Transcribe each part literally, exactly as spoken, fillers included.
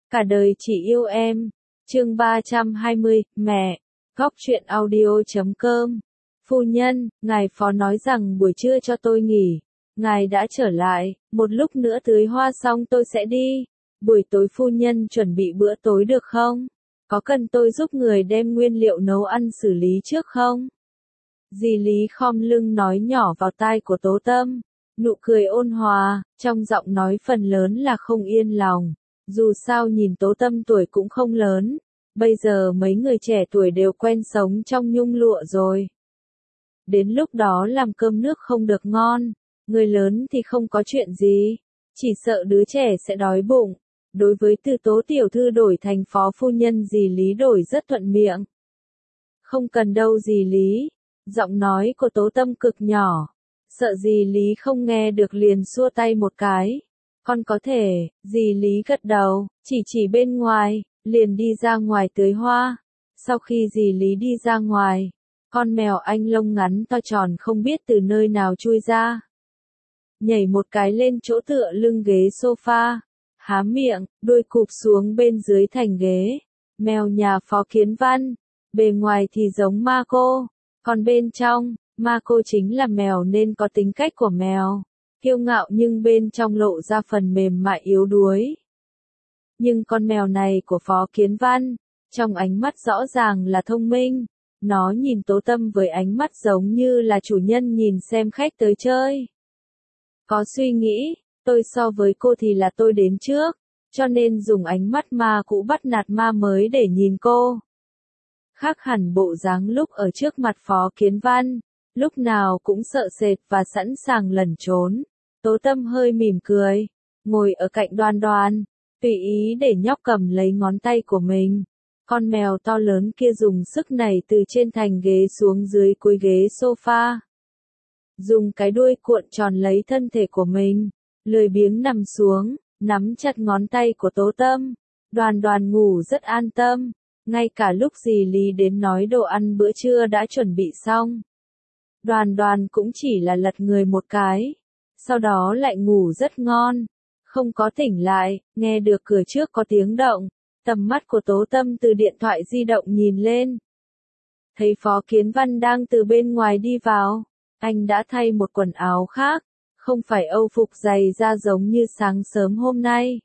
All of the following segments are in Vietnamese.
Cả đời chỉ yêu em. Chương ba trăm hai mươi, mẹ. Góc truyện audio chấm com. Phu nhân, ngài phó nói rằng buổi trưa cho tôi nghỉ. Ngài đã trở lại, một lúc nữa tưới hoa xong tôi sẽ đi. Buổi tối phu nhân chuẩn bị bữa tối được không? Có cần tôi giúp người đem nguyên liệu nấu ăn xử lý trước không? Dì Lý khom lưng nói nhỏ vào tai của Tố Tâm. Nụ cười ôn hòa, trong giọng nói phần lớn là không yên lòng. Dù sao nhìn Tố Tâm tuổi cũng không lớn. Bây giờ mấy người trẻ tuổi đều quen sống trong nhung lụa rồi. Đến lúc đó làm cơm nước không được ngon. Người lớn thì không có chuyện gì. Chỉ sợ đứa trẻ sẽ đói bụng. Đối với từ Tố tiểu thư đổi thành phó phu nhân dì Lý đổi rất thuận miệng. Không cần đâu dì Lý. Giọng nói của Tố Tâm cực nhỏ. Sợ dì Lý không nghe được liền xua tay một cái. Con có thể, dì Lý gật đầu, chỉ chỉ bên ngoài, liền đi ra ngoài tưới hoa. Sau khi dì Lý đi ra ngoài, con mèo anh lông ngắn to tròn không biết từ nơi nào chui ra. Nhảy một cái lên chỗ tựa lưng ghế sofa, há miệng, đuôi cụp xuống bên dưới thành ghế. Mèo nhà Phó Kiến Văn, bề ngoài thì giống Marco, còn bên trong, Marco chính là mèo nên có tính cách của mèo. Kiêu ngạo nhưng bên trong lộ ra phần mềm mại yếu đuối. Nhưng con mèo này của Phó Kiến Văn, trong ánh mắt rõ ràng là thông minh. Nó nhìn Tố Tâm với ánh mắt giống như là chủ nhân nhìn xem khách tới chơi. Có suy nghĩ, tôi so với cô thì là tôi đến trước, cho nên dùng ánh mắt ma cũ bắt nạt ma mới để nhìn cô. Khác hẳn bộ dáng lúc ở trước mặt Phó Kiến Văn, lúc nào cũng sợ sệt và sẵn sàng lẩn trốn. Tố Tâm hơi mỉm cười, ngồi ở cạnh Đoan Đoan, tùy ý để nhóc cầm lấy ngón tay của mình. Con mèo to lớn kia dùng sức nảy từ trên thành ghế xuống dưới cuối ghế sofa. Dùng cái đuôi cuộn tròn lấy thân thể của mình, lười biếng nằm xuống, nắm chặt ngón tay của Tố Tâm. Đoan Đoan ngủ rất an tâm, ngay cả lúc dì Lý đến nói đồ ăn bữa trưa đã chuẩn bị xong. Đoan Đoan cũng chỉ là lật người một cái, sau đó lại ngủ rất ngon, không có tỉnh lại, nghe được cửa trước có tiếng động, tầm mắt của Tố Tâm từ điện thoại di động nhìn lên. Thấy Phó Kiến Văn đang từ bên ngoài đi vào, anh đã thay một quần áo khác, không phải âu phục dày da giống như sáng sớm hôm nay.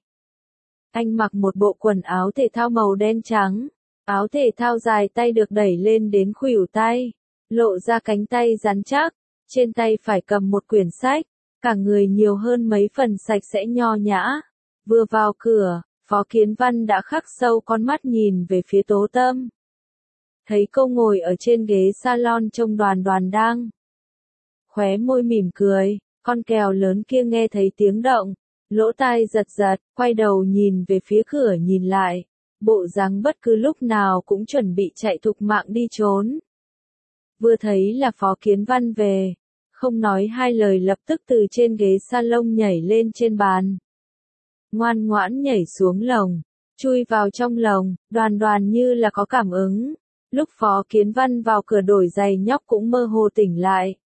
Anh mặc một bộ quần áo thể thao màu đen trắng, áo thể thao dài tay được đẩy lên đến khuỷu tay, lộ ra cánh tay rắn chắc, trên tay phải cầm một quyển sách, cả người nhiều hơn mấy phần sạch sẽ nho nhã. Vừa vào cửa, Phó Kiến Văn đã khắc sâu con mắt nhìn về phía Tố Tâm. Thấy cô ngồi ở trên ghế salon trông Đoan Đoan đang khóe môi mỉm cười, con kèo lớn kia nghe thấy tiếng động, lỗ tai giật giật, quay đầu nhìn về phía cửa nhìn lại, bộ dáng bất cứ lúc nào cũng chuẩn bị chạy thục mạng đi trốn. Vừa thấy là Phó Kiến Văn về, không nói hai lời lập tức từ trên ghế salon nhảy lên trên bàn. Ngoan ngoãn nhảy xuống lồng, chui vào trong lồng, Đoan Đoan như là có cảm ứng. Lúc Phó Kiến Văn vào cửa đổi giày nhóc cũng mơ hồ tỉnh lại.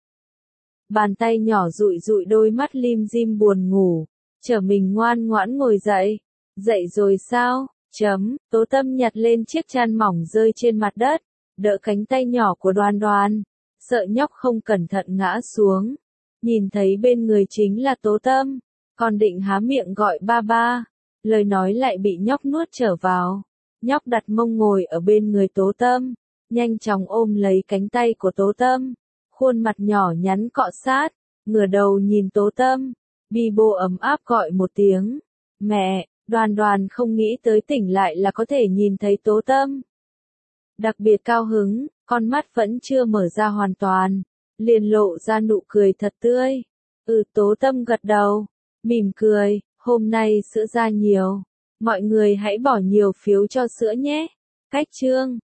Bàn tay nhỏ dụi dụi đôi mắt lim dim buồn ngủ, trở mình ngoan ngoãn ngồi dậy. Dậy rồi sao? Chấm, Tố Tâm nhặt lên chiếc chăn mỏng rơi trên mặt đất, đỡ cánh tay nhỏ của Đoan Đoan, sợ nhóc không cẩn thận ngã xuống. Nhìn thấy bên người chính là Tố Tâm, còn định há miệng gọi ba ba, lời nói lại bị nhóc nuốt trở vào. Nhóc đặt mông ngồi ở bên người Tố Tâm, nhanh chóng ôm lấy cánh tay của Tố Tâm, khuôn mặt nhỏ nhắn cọ sát, ngửa đầu nhìn Tố Tâm, bi bô ấm áp gọi một tiếng, mẹ. Đoan Đoan không nghĩ tới tỉnh lại là có thể nhìn thấy Tố Tâm. Đặc biệt cao hứng, con mắt vẫn chưa mở ra hoàn toàn, liền lộ ra nụ cười thật tươi. Ừ, Tố Tâm gật đầu, mỉm cười, hôm nay sữa ra nhiều, mọi người hãy bỏ nhiều phiếu cho sữa nhé. Cách chương